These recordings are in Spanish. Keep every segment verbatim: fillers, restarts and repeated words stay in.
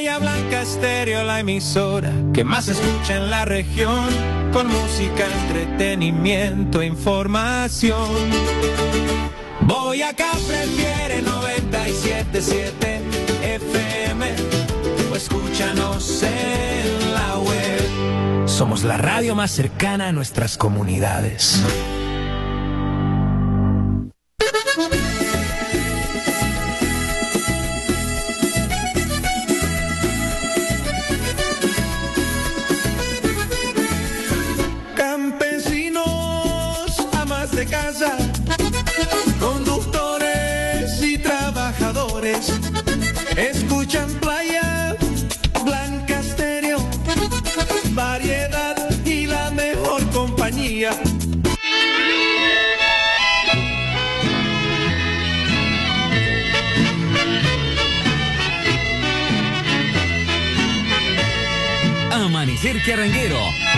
Playa Blanca Estéreo, la emisora que más se escucha en la región, con música, entretenimiento, información. Boyacá prefiere noventa y siete punto siete F M, o escúchanos en la web. Somos la radio más cercana a nuestras comunidades. Casa, conductores y trabajadores escuchan Playa Blanca Estéreo, variedad y la mejor compañía. Amanecer Carranguero.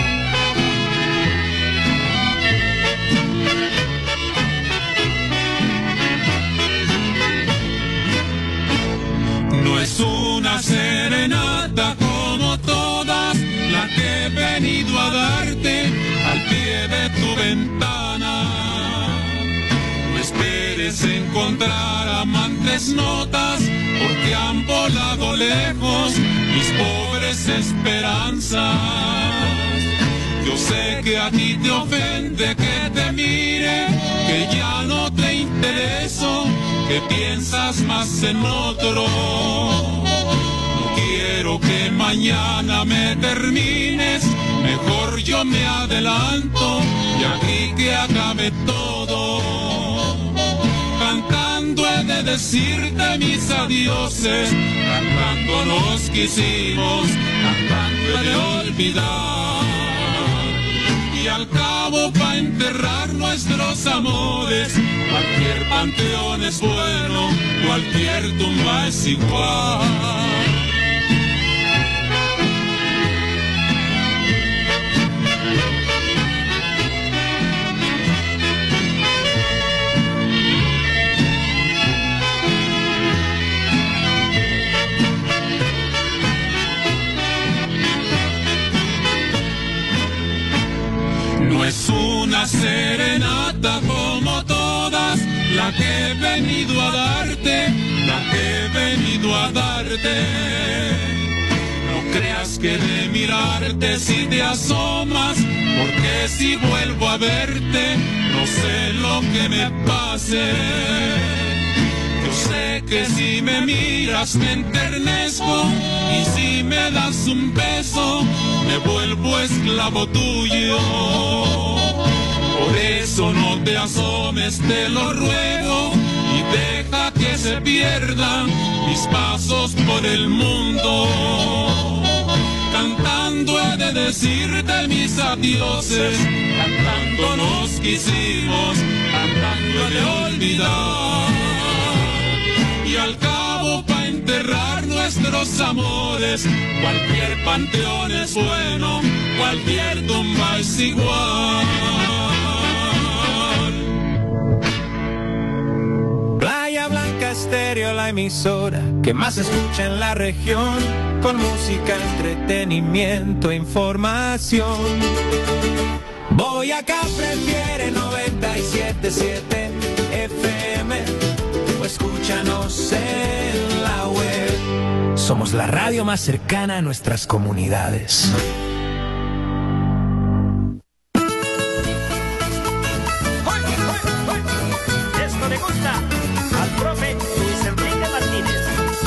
No es una serenata como todas, la que he venido a darte al pie de tu ventana. No esperes encontrar amantes notas, porque han volado lejos mis pobres esperanzas. Yo sé que a ti te ofende que te mire, que ya no te intereso, que piensas más en otro. No quiero que mañana me termines, mejor yo me adelanto y aquí que acabe todo. Cantando he de decirte mis adioses, cantando nos quisimos, cantando he de olvidar. Y al cabo pa' enterrar nuestros amores, cualquier panteón es bueno, cualquier tumba es igual. No es una serenata como todas, la que he venido a darte, la que he venido a darte. No creas que de mirarte si te asomas, porque si vuelvo a verte, no sé lo que me pase. Yo sé que si me miras me enternezco, y si me das un beso, me vuelvo esclavo tuyo. Por eso no te asomes, te lo ruego, y deja que se pierdan mis pasos por el mundo. Cantando he de decirte mis adioses, cantando nos quisimos, cantando he de olvidar. Y al cabo pa' enterrar nuestros amores, cualquier panteón es bueno, cualquier tumba es igual. Playa Blanca Estéreo, la emisora que más se escucha en la región, con música, entretenimiento, información. Boyacá prefiere noventa y siete punto siete F M, o escúchanos en la web. Somos la radio más cercana a nuestras comunidades. Esto le gusta al profe Luis Enrique Martínez.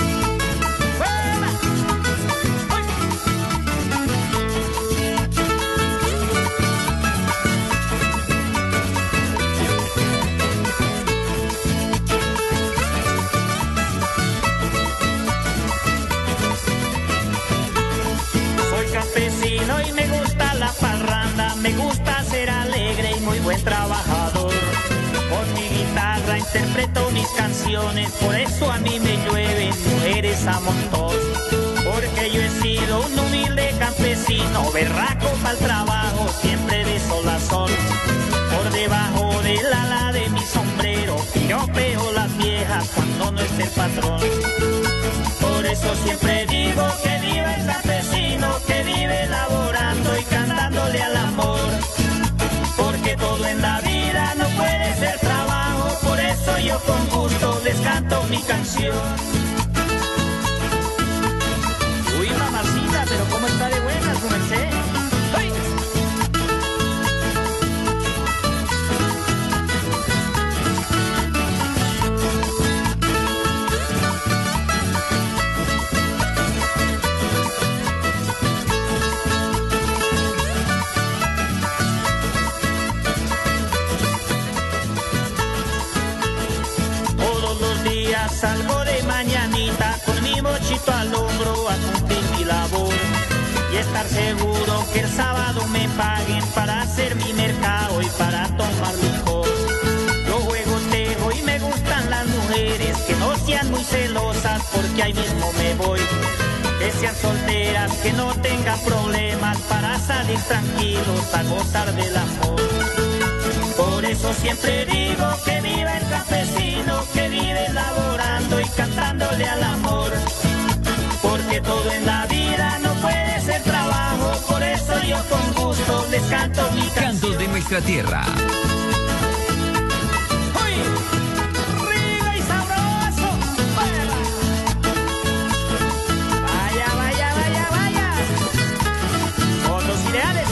Soy campesino y me gusta la parranda, me gusta ser alegre y muy buen trabajador. Con mi guitarra interpreto mis canciones, por eso a mí me llueven mujeres a montón. Porque yo he sido un humilde campesino, berraco pa'l trabajo, siempre de sol a sol. Por debajo del ala de mi sombrero, piropeo las viejas cuando no esté el patrón. Por eso siempre digo que canción. Uy, mamacita, pero cómo está de buena su merced. ¡Ay! Salgo de mañanita con mi mochito al hombro a cumplir mi labor y estar seguro que el sábado me paguen para hacer mi mercado y para tomar licor. Yo juego tejo y me gustan las mujeres que no sean muy celosas porque ahí mismo me voy. Que sean solteras, que no tengan problemas para salir tranquilos a gozar del amor. Por eso siempre digo que viva el campesino, que vive laborando y cantándole al amor. Porque todo en la vida no puede ser trabajo, por eso yo con gusto les canto mi canción. Cantos de nuestra tierra. ¡Uy! ¡Rico y sabroso! ¡Vaya, vaya, vaya, vaya! Otros ideales.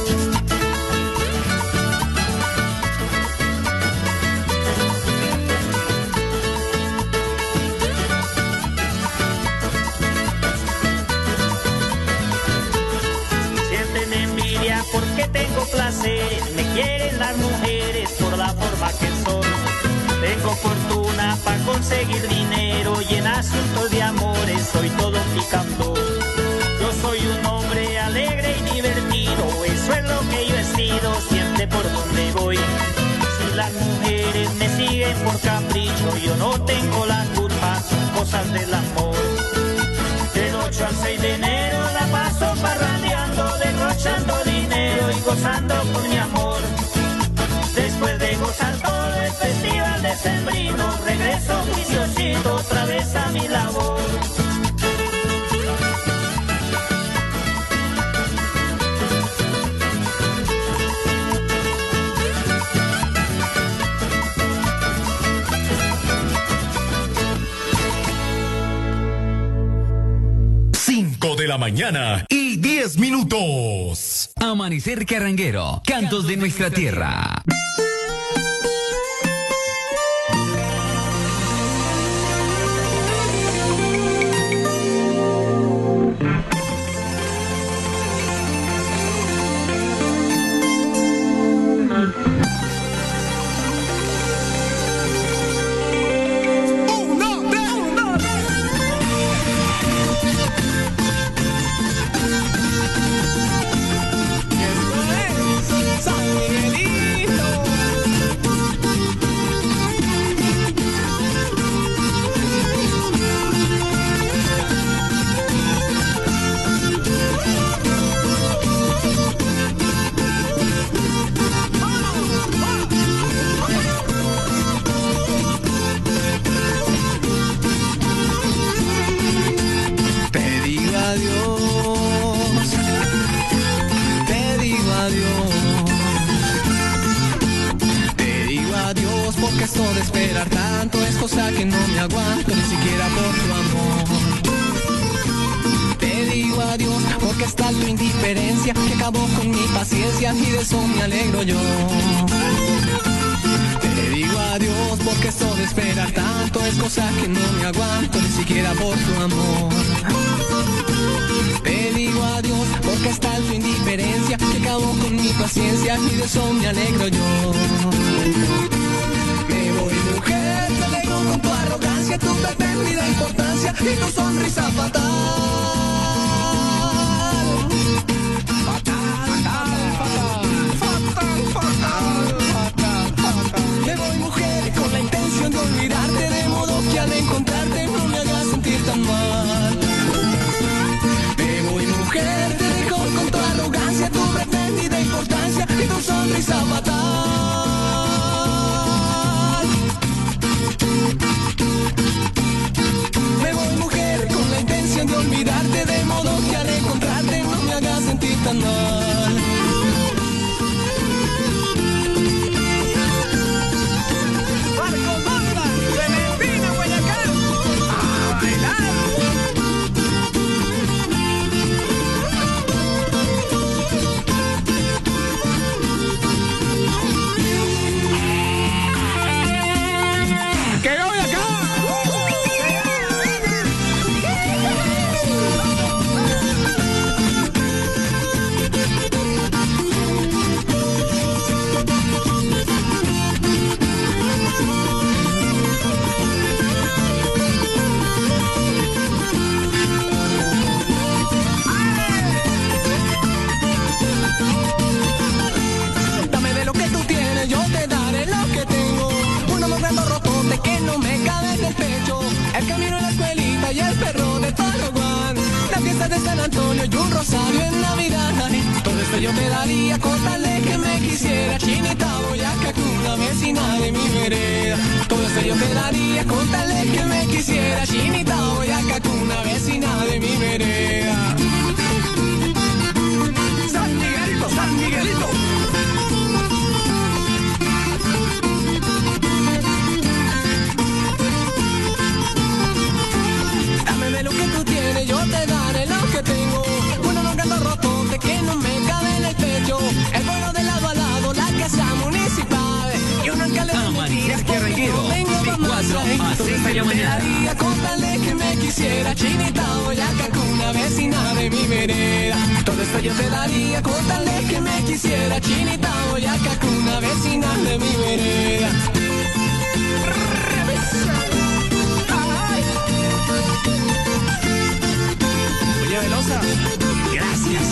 Porque tengo placer, me quieren las mujeres por la forma que soy. Tengo fortuna para conseguir dinero y en asuntos de amores soy todo un picandor. Yo soy un hombre alegre y divertido, eso es lo que yo he sido siempre por donde voy. Si las mujeres me siguen por capricho, yo no tengo la culpa, son cosas del amor. Del ocho al seis de enero la paso parrandeando, derrochando dinero y gozando con mi amor. Después de gozar todo el festival decembrino, regreso juiciosito otra vez a mi labor. De la mañana y diez minutos. Amanecer Carranguero, cantos de nuestra tierra. Y de eso me alegro yo. Te digo adiós porque esto de esperar tanto es cosa que no me aguanto ni siquiera por tu amor. Te digo adiós porque está tu indiferencia que acabó con mi paciencia y de eso me alegro yo. Me voy mujer, te dejo con tu arrogancia, tu pretendida importancia y tu sonrisa fatal. Me voy mujer con la intención de olvidarte, de modo que al encontrarte no me hagas sentir tan mal. Me voy mujer, te dejo con tu arrogancia, tu pretendida importancia y tu sonrisa fatal. Me voy mujer con la intención de olvidarte, de modo que al encontrarte no me hagas sentir tan mal. Clementina, Guayacán. esto yo te daría con tal de que me quisiera. Chinita Boyacá, una vecina de mi vereda. Todo esto yo te daría con tal de que me quisiera. Chinita Boyacá, una vecina de mi vereda. San Miguelito, San Miguelito. Dame de lo que tú tienes, yo te daré lo que tengo. Uno no canto roto de que no me cabe en el pecho. El vuelo de lado a lado, la casa municipal. Y uno en caleta de mentiras porque no tengo pa' más. Todo esto yo te daría con tal de que me quisiera. Chinita Boyacá, una vecina de mi vereda. Todo esto yo te daría con tal de que me quisiera. Chinita Boyacá, una vecina de mi vereda. Oye, Velosa, gracias.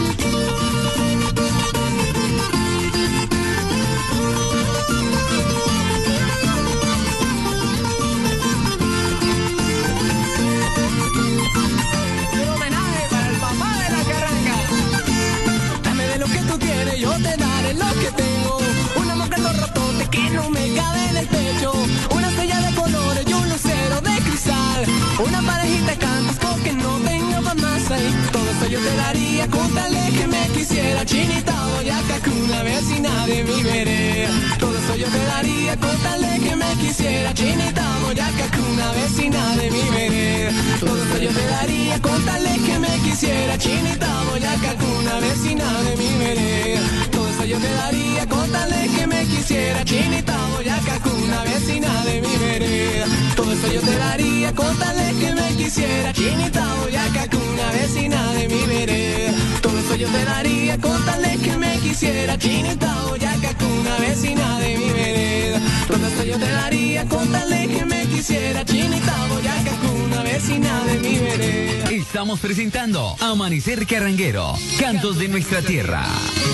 Un homenaje para el papá de la carranga. Dame de lo que tú tienes, yo te daré lo que tengo. Una mujer rotote que no me cabe en el pecho. Una estrella de colores y un lucero de cristal. Una parejita de cantos porque no tengo pa' más ahí. Todo esto yo te daría con tal de que me quisiera. Chinita Boyacá, una vecina de mi vereda. Todo esto yo te daría con tal de que me quisiera. Chinita Boyacá, una vecina de mi vereda. Todo esto yo te daría con tal de que me quisiera. Chinita Boyacá, una vecina de mi vereda. Todo esto yo te daría con tal de que me quisiera. Chinita Boyacá, una vecina de mi vereda. Todo esto yo te daría con tal de que me quisiera. Chinita Boyacá, una vecina de mi vereda. Todo esto yo te daría con tal de que me quisiera. Chinita Boyacá, una vecina de mi vereda. Todo esto yo te daría con tal de que me quisiera. Chinita Boyacá, una vecina de mi vereda. Estamos presentando Amanecer Carranguero, cantos de nuestra tierra.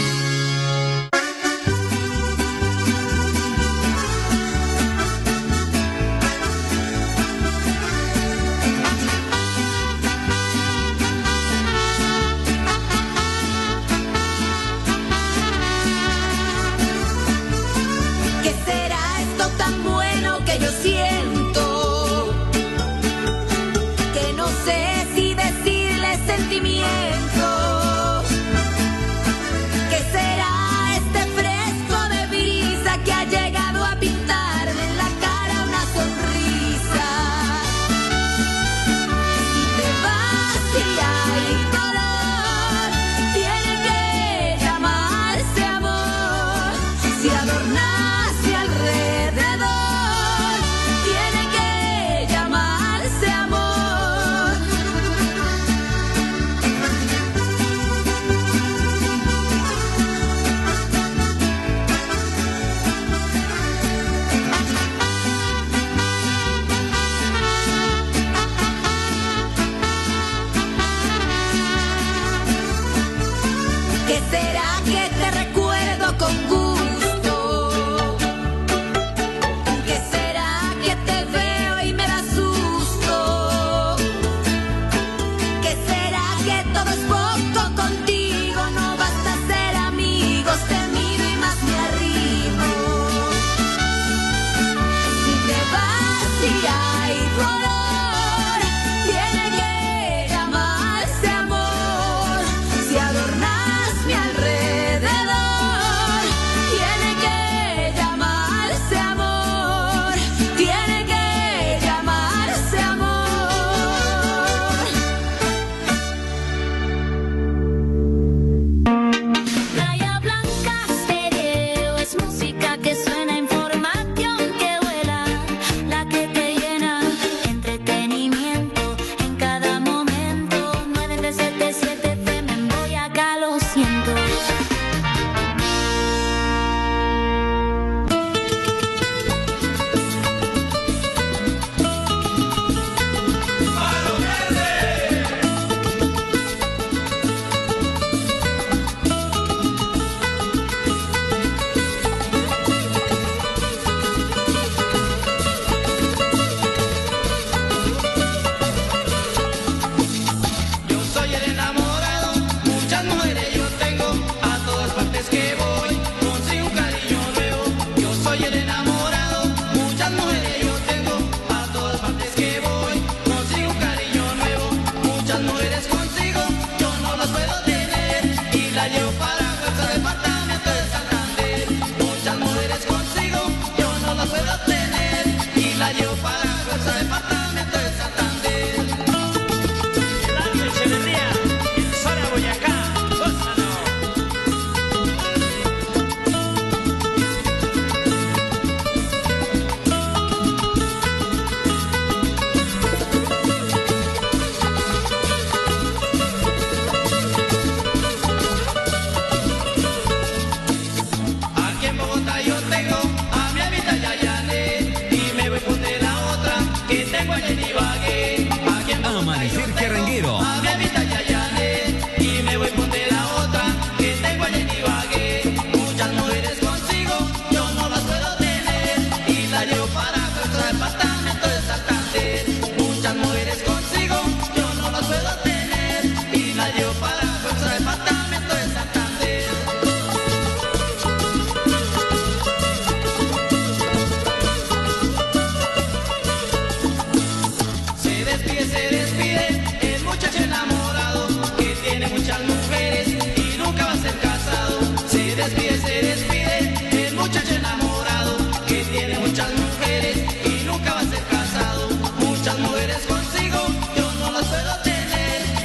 ¿Qué será esto tan bueno que yo siento? Que no sé si decirle sentimiento. ¿Qué será este fresco de brisa que ha llegado a pintarme en la cara una sonrisa? Si te vas y hay dolor, tiene que llamarse amor. Si adornaste alrededor, tiene que llamarse amor.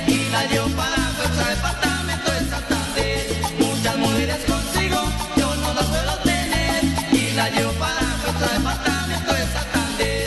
y la llevo para nuestro departamento de Santander. Muchas mujeres consigo, yo no las puedo tener, y la llevo para nuestro departamento de Santander.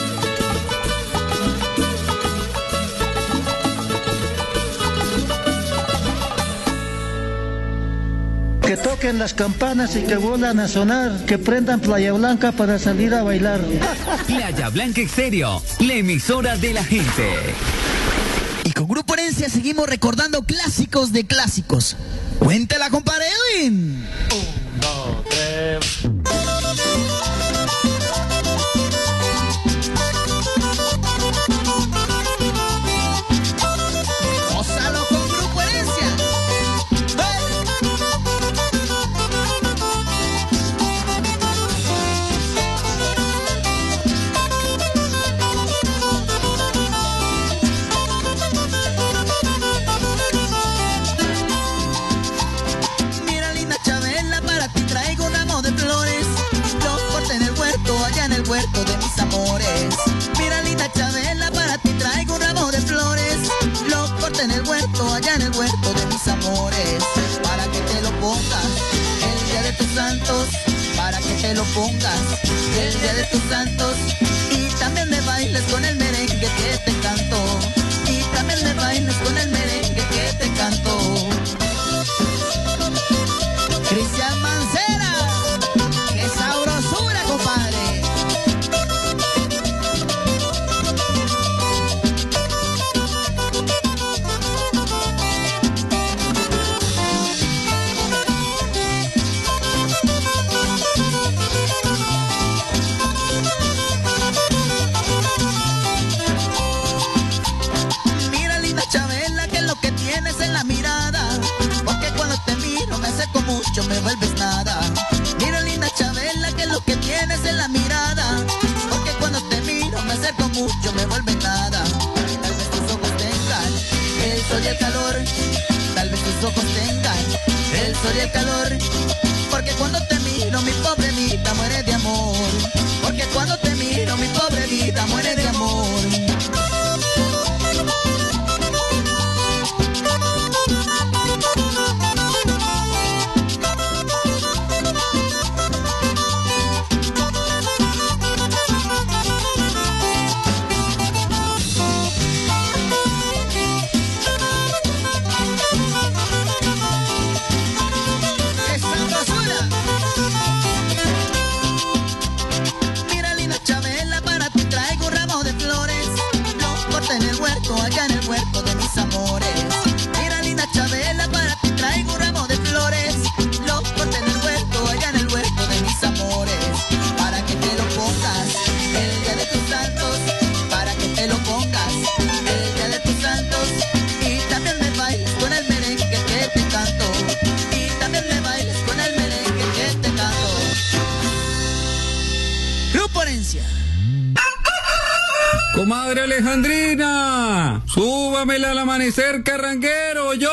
Que toquen las campanas y que vuelvan a sonar, que prendan Playa Blanca para salir a bailar. Playa Blanca Estéreo, la emisora de la gente. Y con Grupo Herencia seguimos recordando clásicos de clásicos. Cuéntela, compadre Edwin. Un, dos, tres. Gózalo con Grupo Herencia. Mira, linda Chabela, para ti traigo un ramo de flores. Los corté en el huerto, allá en el huerto de mis amores. Mira, linda Chabela, para ti traigo un ramo de flores. Los corté en el huerto, allá en el huerto de mis amores. Para que te lo pongas el día de tus santos. Para que te lo pongas el día de tus santos. Y también me bailes con el merengue que te canto. Y también me bailes con el merengue que te canto. Cristian Mancera, qué sabrosura, compadre. Mira, linda Chabela, que es lo que tienes en la mirada. Porque cuando te miro me acerco mucho, me vuelves nada. Mira, linda Chabela, que es lo que tienes en la mirada. Porque cuando te miro me acerco mucho, me vuelves nada. Tal vez tus ojos tengan el sol y el calor. Tal vez tus ojos tengan el sol y el calor. Porque cuando te miro mi pobre vida muere de amor. Porque cuando te miro mi pobre vida muere de amor. ¡Qué sabrosura! Mira, linda Chabela, para ti traigo un ramo de flores. Los corté en el huerto, allá en el huerto de mis amores. Mira, linda Chabela, para ti traigo un ramo de flores. Los corté en el huerto, allá en el huerto de mis amores. Para que te lo pongas el día de tus santos. Para que te lo pongas el día de tus santos. Y también me bailes con el merengue que te canto. Y también me bailes con el merengue que te canto. Grupo Herencia. Comadre Alejandrina, súbamela al amanecer carranguero, yo.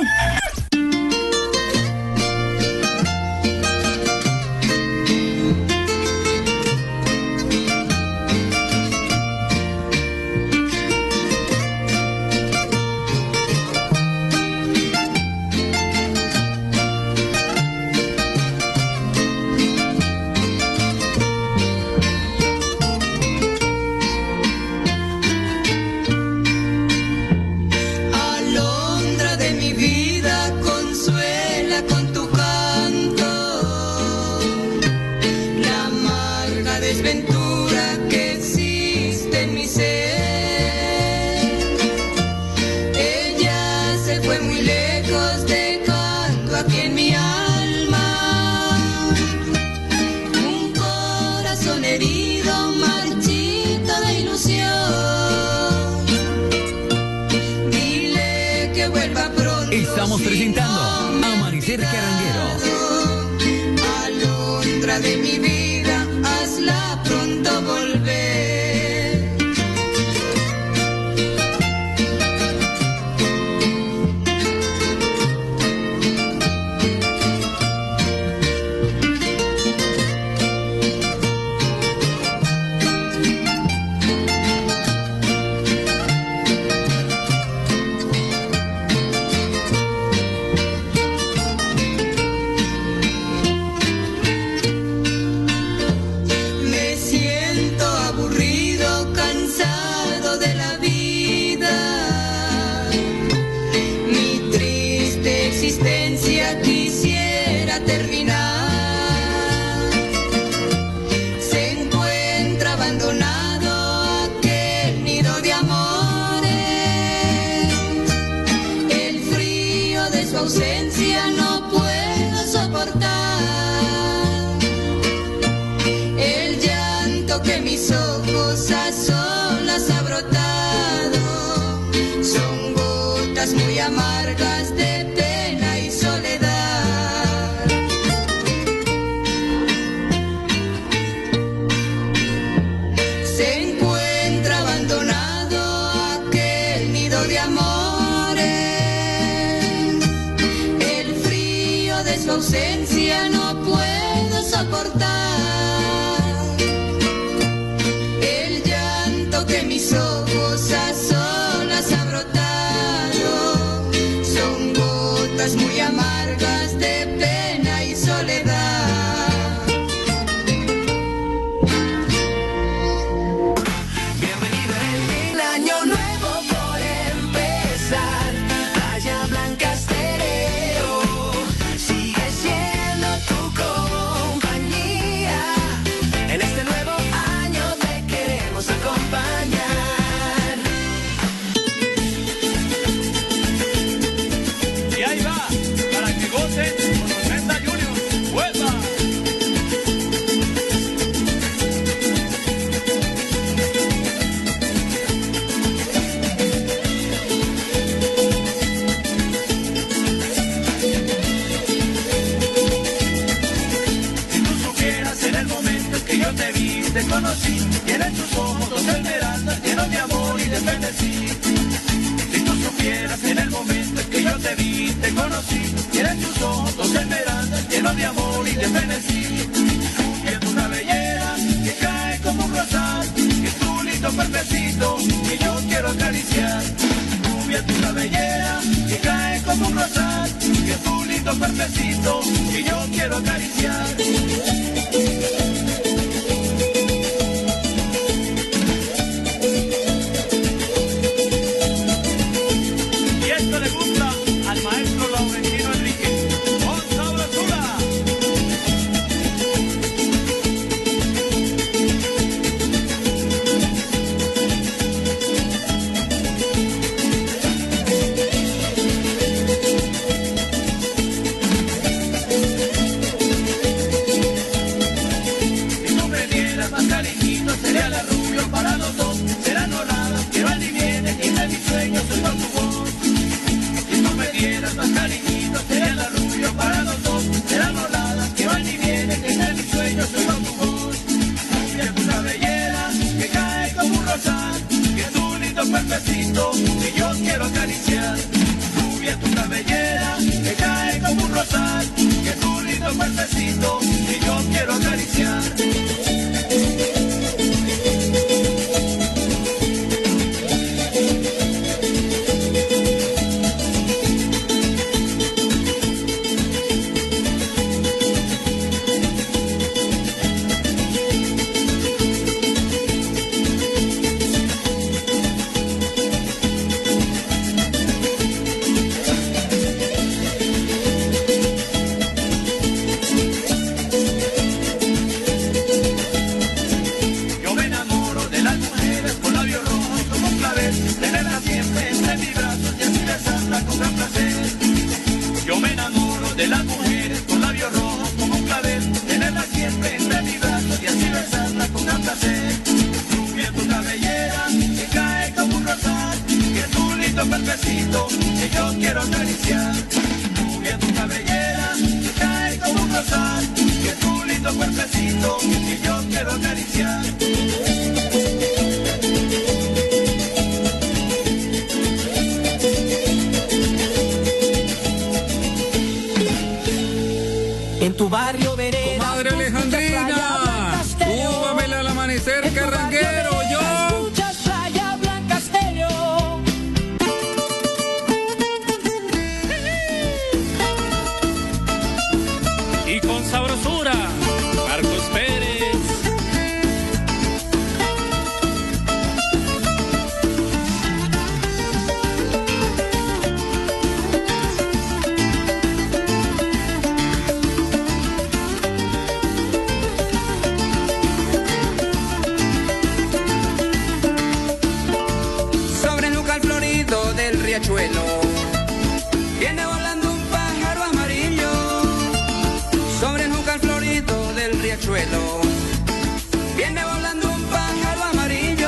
Alondra de mi vida, consuela con tu canto la amarga desventura que existe en mi ser. Ella se fue muy lejos dejando aquí en mi alma un corazón herido, marchito de ilusión. Dile que vuelva pronto. Estamos presentando Amanecer Carranguero. Alondra de mi vida, hazla pronto volver. existencia quisiera terminar. Se encuentra abandonado aquel nido de amores. El frío de su ausencia no puedo soportar. El llanto que mis ojos a solas ha brotado son gotas muy amargas de pena y soledad. Se encuentra abandonado aquel nido de amores. El frío de su ausencia no puedo soportar. El llanto que mis ojos a solas ha brotado son gotas muy amargas de pena y soledad. Bienvenido el año nuevo por empezar. Playa Blanca Estéreo sigue siendo tu compañía. En este nuevo año te queremos acompañar. Y ahí va, para que gocen con Tormenta Junior. ¡Vuelva! Si tú supieras en el momento en que yo te vi, te conocí, y en tus ojos dos esmeraldas llenos de amor y de frenesí. Si tú supieras en el momento en que yo te vi, te conocí, y en tus ojos dos esmeraldas llenos de amor y de frenesí. Y es una belleza que cae como un rosal, que es tu lindo cuerpecito que yo quiero acariciar. Rubia es una belleza que cae como un rosal, que es tu lindo cuerpecito que yo quiero acariciar. Y esto le gusta al maestro Laurentino Enrique. ¡Con sabrosura! Si tú me dieras más cariñito, sería la rubio para los dos. Será dorada, que van y vienen, y de mis sueños soy con tu voz. Si tú me dieras más cariñito, sería la rubio para los dos. Será dorada, que van y vienen, y de mis sueños soy con tu voz. Rubia es una belleza que cae como un rosal, que es un lindo cuerpecito que yo quiero acariciar. Rubia es una belleza que cae como un rosal, que es un lindo cuerpecito que yo quiero acariciar. Yo me enamoro de las mujeres con labios rojos como un clavel, tenerlas siempre entre mis brazos y así besarlas con gran placer. Yo me enamoro de las mujeres con labios rojos como un clavel, tenerlas siempre entre mis brazos y así besarlas con gran placer. Rubia es una belleza que cae como un rosal, que es un lindo cuerpecito que yo quiero acariciar. Rubia es una belleza que cae como un rosal, que es un lindo cuerpecito que yo quiero acariciar. En tu barrio veré. Comadre Alejandrina, súbamela al amanecer carranguero, yo. Escuchas Playa Blanca Estéreo. Y con sabrosura, Marcos Pérez. riachuelo. Viene volando un pájaro amarillo sobre el jucal florido del riachuelo. Viene volando un pájaro amarillo,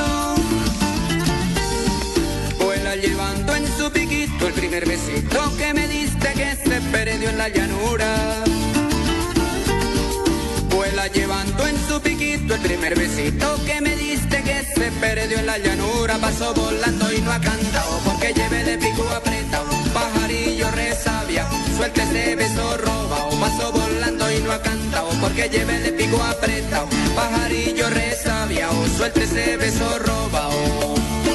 vuela llevando en su piquito el primer besito que me diste que se perdió en la llanura. Vuela llevando en su piquito el primer besito que me diste que se perdió en la llanura. Pasó volando y no ha cantado porque lleve de pico apretado. Pajarillo resabia, suelte ese beso robado. Pasó volando y no ha cantado porque lleve de pico apretado. Pajarillo resabia, suelte ese beso robado.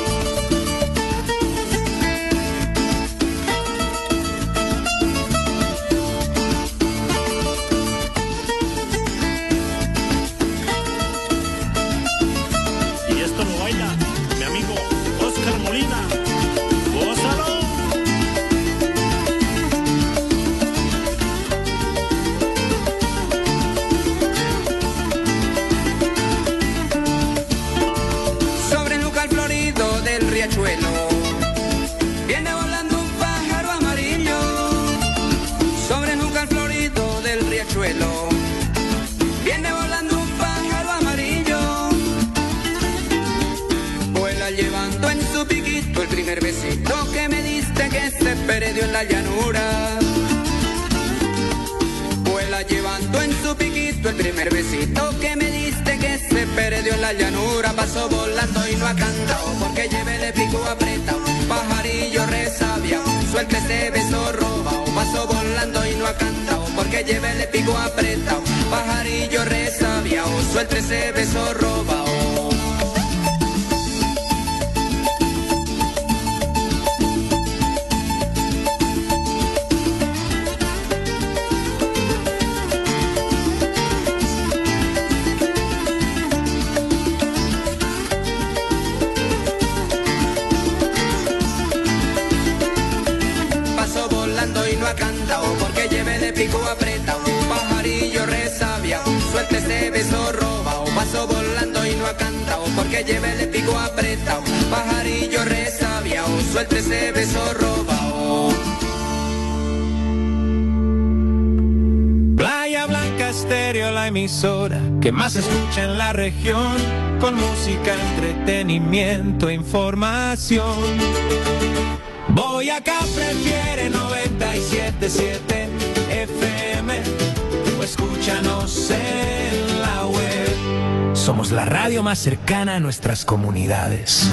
Viene volando un pájaro amarillo sobre el jucal florido del riachuelo. Viene volando un pájaro amarillo, vuela llevando en su piquito el primer besito que me diste que se perdió en la llanura. Vuela llevando en su piquito el primer besito que me diste que se perdió en la llanura. Pasó volando y no ha cantado porque lleve de pico apretado. Pajarillo resabia, suelte ese beso robado. Pasó volando y no ha cantado porque lleve de pico apretado. Pajarillo resabia, suelte ese beso robado. Porque lleve de pico apretado, pajarillo resabia, suelte ese beso robado. Pasó volando y no ha cantado porque lleve de pico apretado, pajarillo resabia, suelte ese beso robado. Playa Blanca Estéreo, la emisora que más se escucha en la región, con música, entretenimiento e información. Boyacá prefiere noventa y siete punto siete F M o escúchanos en la web. Somos la radio más cercana a nuestras comunidades.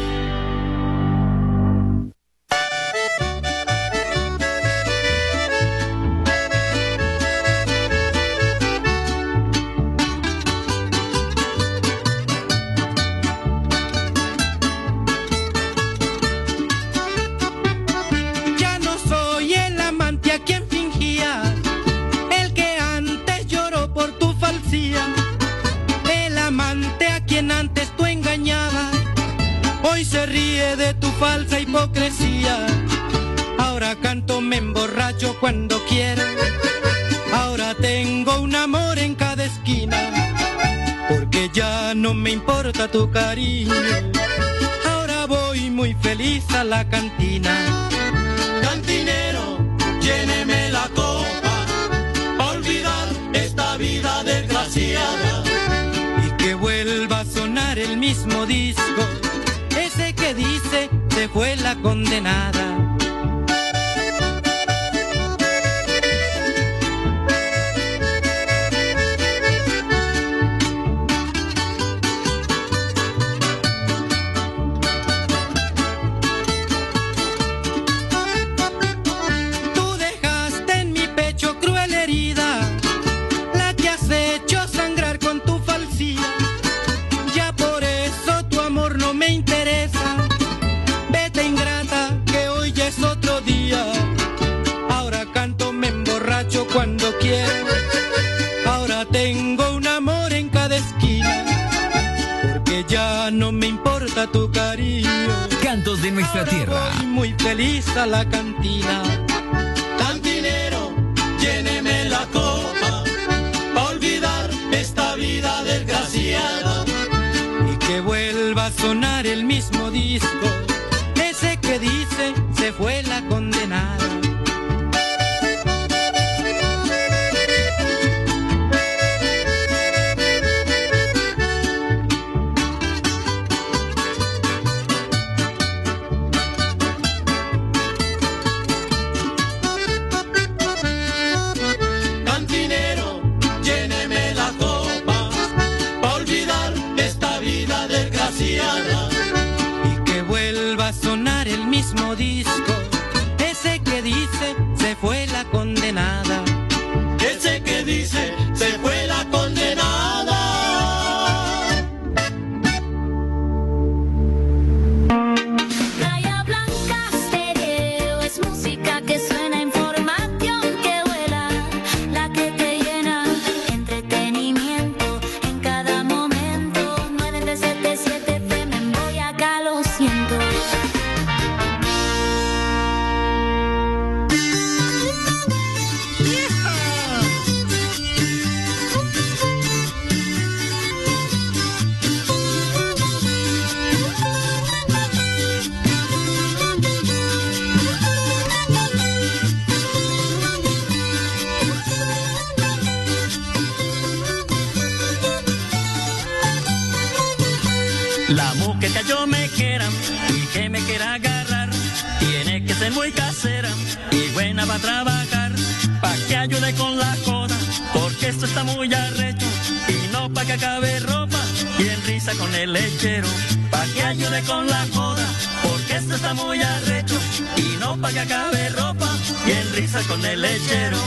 Falsa hipocresía. Ahora canto, me emborracho cuando quiero. Ahora tengo un amor en cada esquina, porque ya no me importa tu cariño. Ahora voy muy feliz a la cantina. Cantinero, lléneme la copa, pa' olvidar esta vida desgraciada. Y que vuelva a sonar el mismo disco, ese que dice se fue la condenada. Tú dejaste en mi pecho cruel herida, la que has hecho sangrar con tu falsía. Ya por eso tu amor no me interesa. Ingrata, que hoy ya es otro día. Ahora canto, me emborracho cuando quiero. Ahora tengo un amor en cada esquina, porque ya no me importa tu cariño. Cantos de nuestra Ahora tierra. voy muy feliz a la cantina. Cantinero, lléneme la copa, pa' olvidar esta vida desgraciada. Y que vuelva a sonar el mismo disco, ese que dice se se fue la condenada. Cantinero, lléneme la copa, pa' olvidar esta vida desgraciada. Y que vuelva a sonar el mismo disco, ese que dice se fue la condenada. Ese que dice se fue la condenada. Raya Blanca Stereo es música que suena, información que vuela, la que te llena, entretenimiento en cada momento. nueve tres siete siete F M en Boyacá, lo siento. La mujer que yo me quiera y que me quiera agarrar, tiene que ser muy casera y buena para trabajar, pa' que ayude con la coda, porque esto está muy arrecho, y no pa' que acabe ropa y en risa con el lechero, pa' que ayude con la coda, porque esto está muy arrecho, y no pa' que acabe ropa y en risa con el lechero.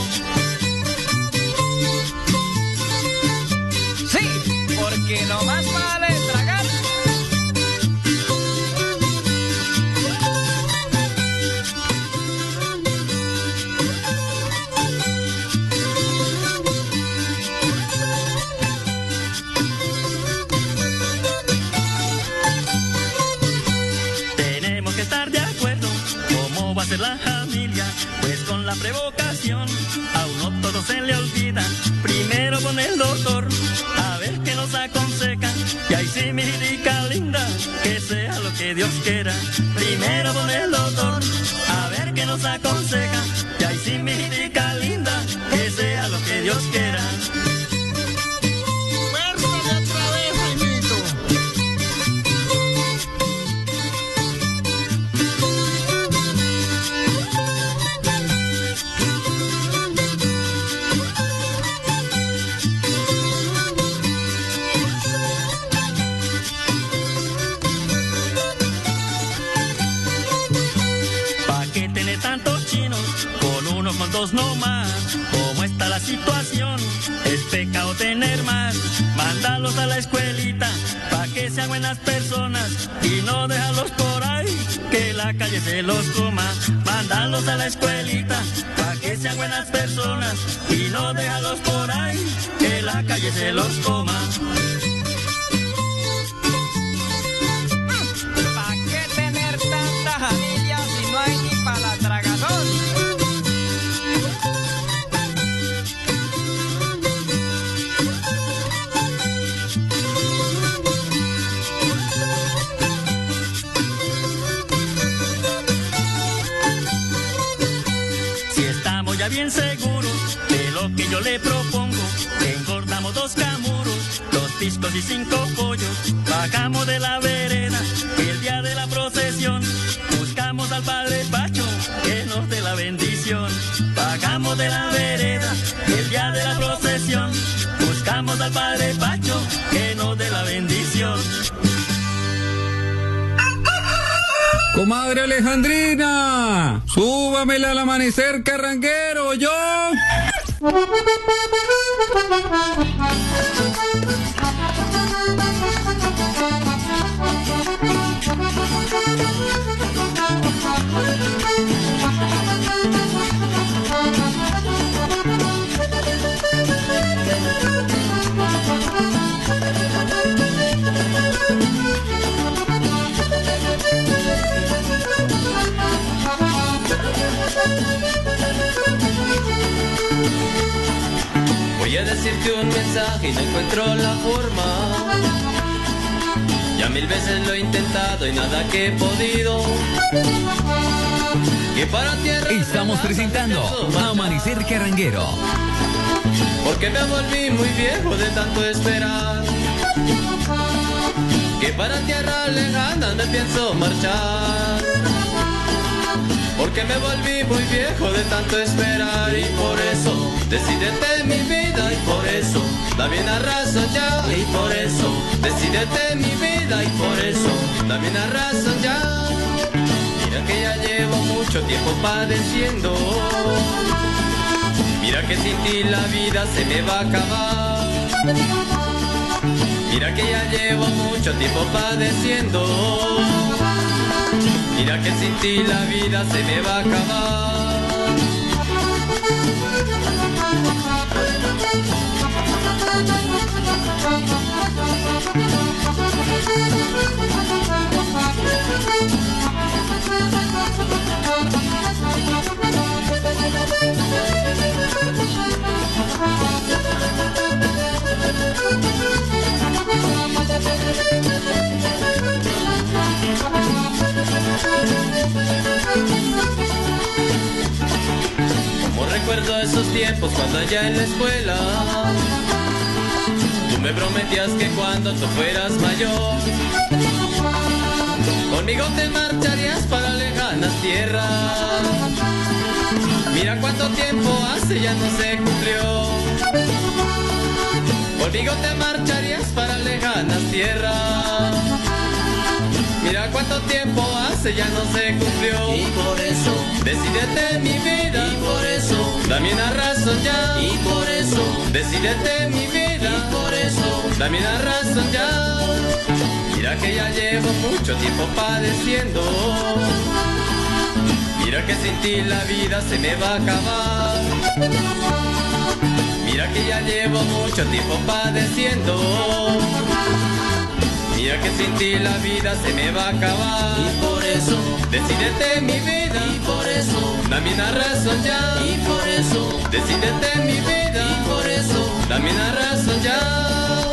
Sí, porque no más vale tragar. Tenemos que estar de acuerdo, ¿cómo va a ser la familia? Pues con la prevocación, a uno todo se le olvida. Primero con el doctor, a ver qué nos aconseja. Y ahí sí, mi hijita linda, que sea lo que Dios quiera. Primero con el doctor, a ver qué nos aconseja. Y ahí sí, mi hijita linda, que sea lo que Dios quiera. ¿Pa' qué tener tantos chinos? Con uno, con dos no más. ¿Cómo está la situación? Es pecado tener más. Mándalos a la escuelita, pa' que sean buenas personas, y no déjalos por ahí, que la calle se los coma. Mándalos a la escuelita, pa' que sean buenas personas, y no déjalos por ahí, que la calle se los coma. ¿Para qué tener tantas familias si no hay ni para la tragazón? Si estamos ya bien seguros de lo que yo le propongo, engordamos dos camuros, dos piscos y cinco pollos, bajamos de la vereda el día de la procesión, buscamos al Padre Pacho que nos dé la bendición. Bajamos de la vereda el día de la procesión, buscamos al Padre Pacho que nos dé la bendición. Comadre Alejandrina, súbamela al amanecer carranguero, yo. Voy a decirte un mensaje y no encuentro la forma. Ya mil veces lo he intentado y nada que he podido. que para tierra Estamos presentando Amanecer Carranguero. porque me volví muy viejo de tanto esperar, que para tierra lejana me pienso marchar, porque me volví muy viejo de tanto esperar, y por eso decídete mi vida, y por eso dame una razón ya, y por eso decídete mi vida, y por eso dame una razón ya. Mira que ya llevo mucho tiempo padeciendo, mira que sin ti la vida se me va a acabar, mira que ya llevo mucho tiempo padeciendo, mira que sin ti la vida se me va a acabar. Como recuerdo esos tiempos cuando allá en la escuela tú me prometías que cuando tú fueras mayor conmigo te marcharías para lejanas tierras. Mira cuánto tiempo hace, ya no se cumplió. Conmigo te marcharías para lejanas tierras. Mira cuánto tiempo hace, ya no se cumplió. Y por eso decídete mi vida, y por eso dame una razón ya, y por eso decídete mi vida, y por eso dame una razón ya. Mira que ya llevo mucho tiempo padeciendo, mira que sin ti la vida se me va a acabar, mira que ya llevo mucho tiempo padeciendo, mira que sin ti la vida se me va a acabar, y por eso decídete mi vida, y por eso dame una razón ya, y por eso decídete mi vida, y por eso dame una razón ya.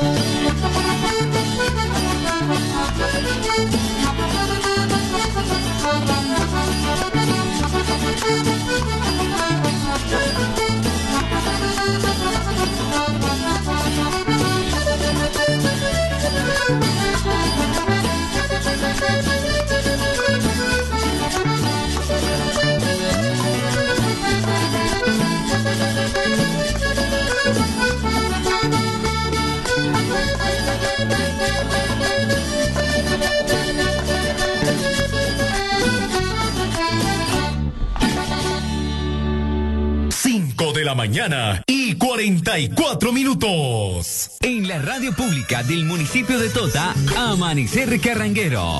cinco de la mañana y cuarenta y cuatro minutos. En la radio pública del municipio de Tota, Amanecer Carranguero.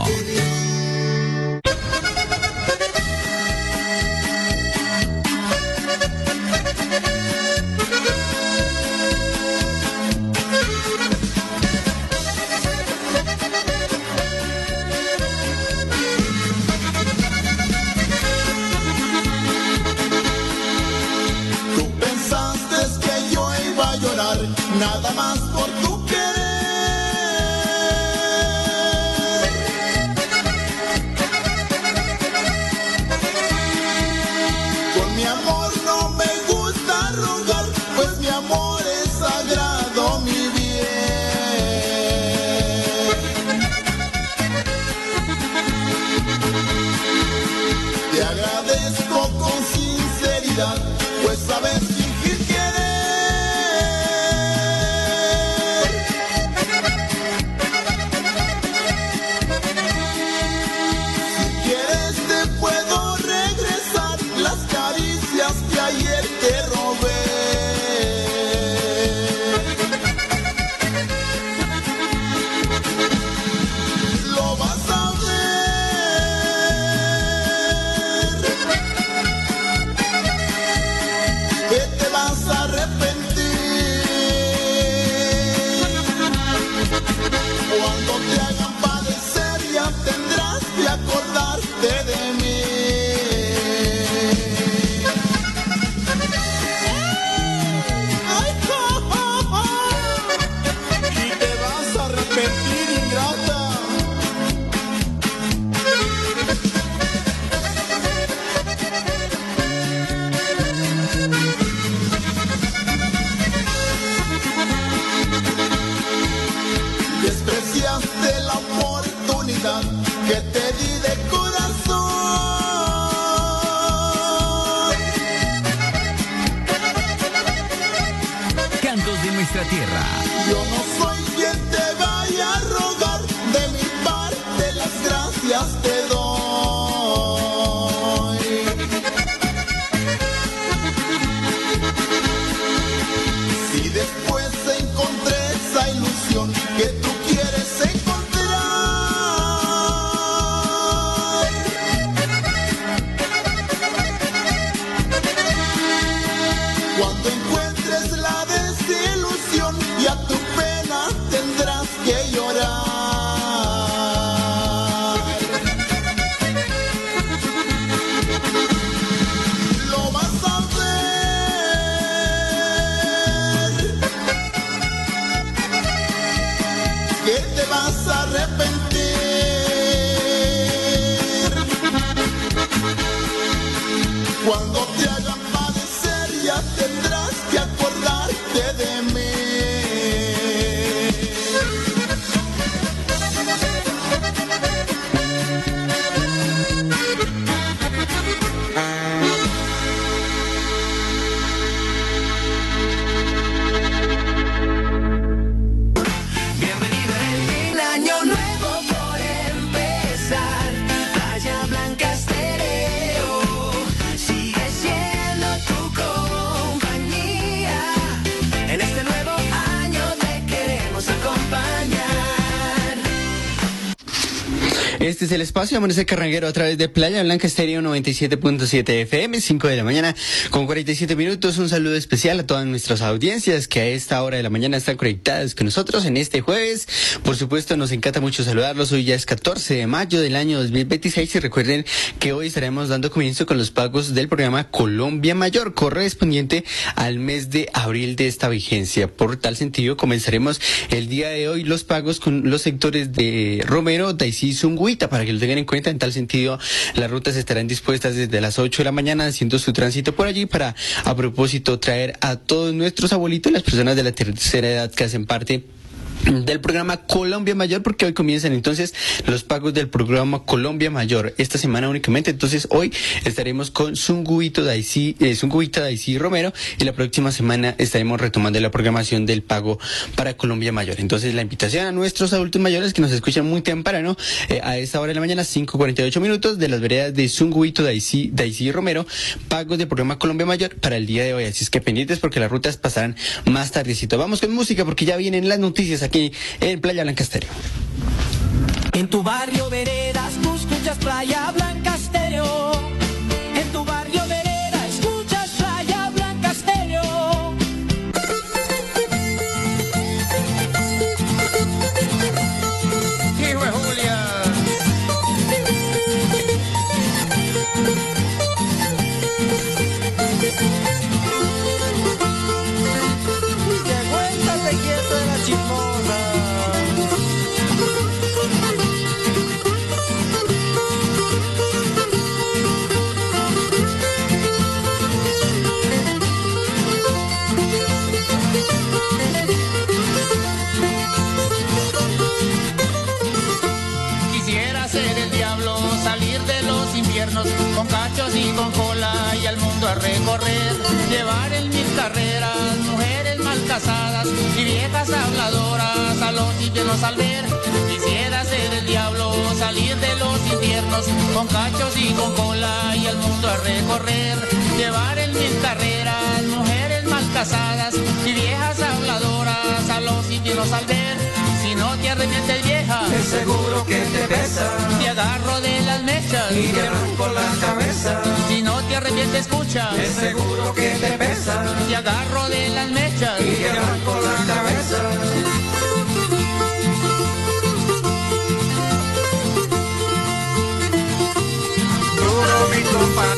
Nada más por tu querer. Con mi amor no me gusta rogar, pues mi amor es sagrado, mi bien. Te agradezco con sinceridad, pues sabes fingir querer. Ayer te robé. Lo vas a ver. nuestra tierra. Yo no soy quien te vaya a rogar, de mi parte las gracias te doy. Si después encontré esa ilusión que tú quieres encontrar, cuando encuentres la desilusión y a tu pena tendrás que llorar. Lo vas a ver, que te vas a arrepentir. Cuando te hagan padecer ya tendrás que acordarte de mí. El año nuevo por empezar, Playa Blanca Estéreo sigue siendo tu compañía. En este nuevo año te queremos acompañar. Este es el espacio Amanecer Carranguero a través de Playa Blanca Estéreo noventa y siete punto siete F M, cinco de la mañana con cuarenta y siete minutos. Un saludo especial a todas nuestras audiencias que a esta hora de la mañana están conectadas con nosotros en este jueves. Por supuesto, nos encanta mucho saludarlos. Hoy ya es catorce de mayo del año dos mil veintiséis y recuerden que hoy estaremos dando comienzo con los pagos del programa Colombia Mayor, correspondiente al mes de abril de esta vigencia. Por tal sentido, comenzaremos el día de hoy los pagos con los sectores de Romero, Daisy y Zunguita, para que lo tengan en cuenta. En tal sentido, las rutas estarán dispuestas desde las ocho de la mañana haciendo su tránsito por allí para, a propósito, traer a todos nuestros abuelitos, las personas de la tercera edad que hacen parte del programa Colombia Mayor, porque hoy comienzan entonces los pagos del programa Colombia Mayor esta semana únicamente. Entonces hoy estaremos con Zunguito Daisy, eh, Zunguita Daisy Romero, y la próxima semana estaremos retomando la programación del pago para Colombia Mayor. Entonces la invitación a nuestros adultos mayores que nos escuchan muy temprano, eh, a esta hora de la mañana, cinco cuarenta y ocho minutos, de las veredas de Zunguito Daisy, Daisy Romero, pagos del programa Colombia Mayor para el día de hoy. Así es que pendientes porque las rutas pasarán más tardecito. Vamos con música porque ya vienen las noticias aquí en Playa Blanca Estéreo. En tu barrio veredas tú escuchas Playa Blanca Estéreo. En tu barrio vereda escuchas Playa Blanca Estéreo. Hijo de Julia. Llegó el tatequieto de la chismosa. Quisiera ser el diablo, salir de los infiernos con cachos y con cola y al mundo a recorrer, llevar en mil carreras mujeres mal casadas y viejas habladoras a los infiernos al ver. Quisiera ser el diablo, salir de los infiernos con cachos y con cola y al mundo a recorrer, llevar en mil carreras mujeres mal casadas y viejas habladoras a los infiernos al ver. Si no te arrepientes, vieja, Es seguro que te pesa te agarro de las mechas y te arranco la cabeza. Si no te arrepientes, escucha, Es seguro que te pesa te agarro de las mechas y te arranco la cabeza. Duro mi compa.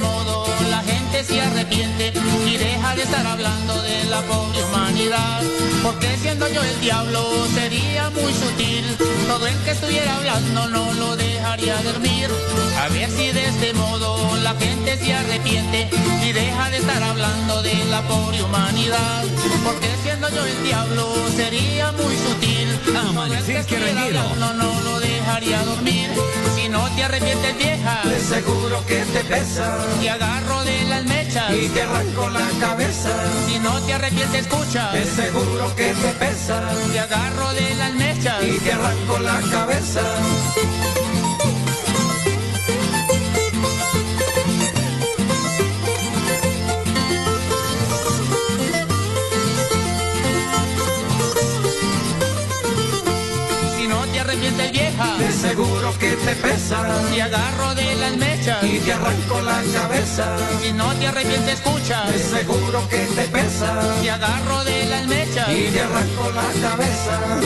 se arrepiente y deja de estar hablando de la pobre humanidad. porque siendo yo el diablo sería muy sutil. Todo el que estuviera hablando no lo dejaría dormir. A ver si de este modo la gente se arrepiente y deja de estar hablando de la pobre humanidad. Porque siendo yo el diablo sería muy sutil. Amanecer Carranguero. No, no lo dejaría dormir. Si no te arrepientes, vieja, de seguro que te pesa. Te agarro de las mechas y te arranco la cabeza. Si no te arrepientes, escucha, de seguro que te pesa. Te agarro de las mechas y te arranco la cabeza. Arrepientes, vieja, de seguro que te pesa. Te agarro de las mechas y te arranco la cabeza. Si no te arrepientes, escucha, de seguro que te pesa. Te agarro de las mechas y te arranco la cabeza.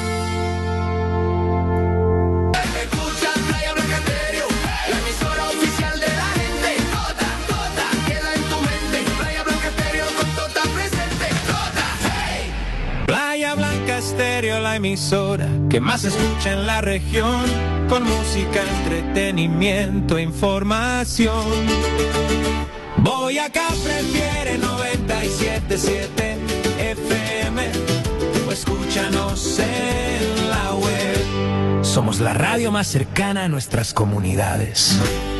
Escucha Playa Blanca Estéreo, la emisora oficial de la gente. Tota, Tota, queda en tu mente. Playa Blanca Estéreo con Tota presente. Tota, hey. Playa Blanca Estéreo, la emisora que más se escucha en la región, con música, entretenimiento, información. Boyacá prefiere noventa y siete punto siete F M, o escúchanos en la web. Somos la radio más cercana a nuestras comunidades.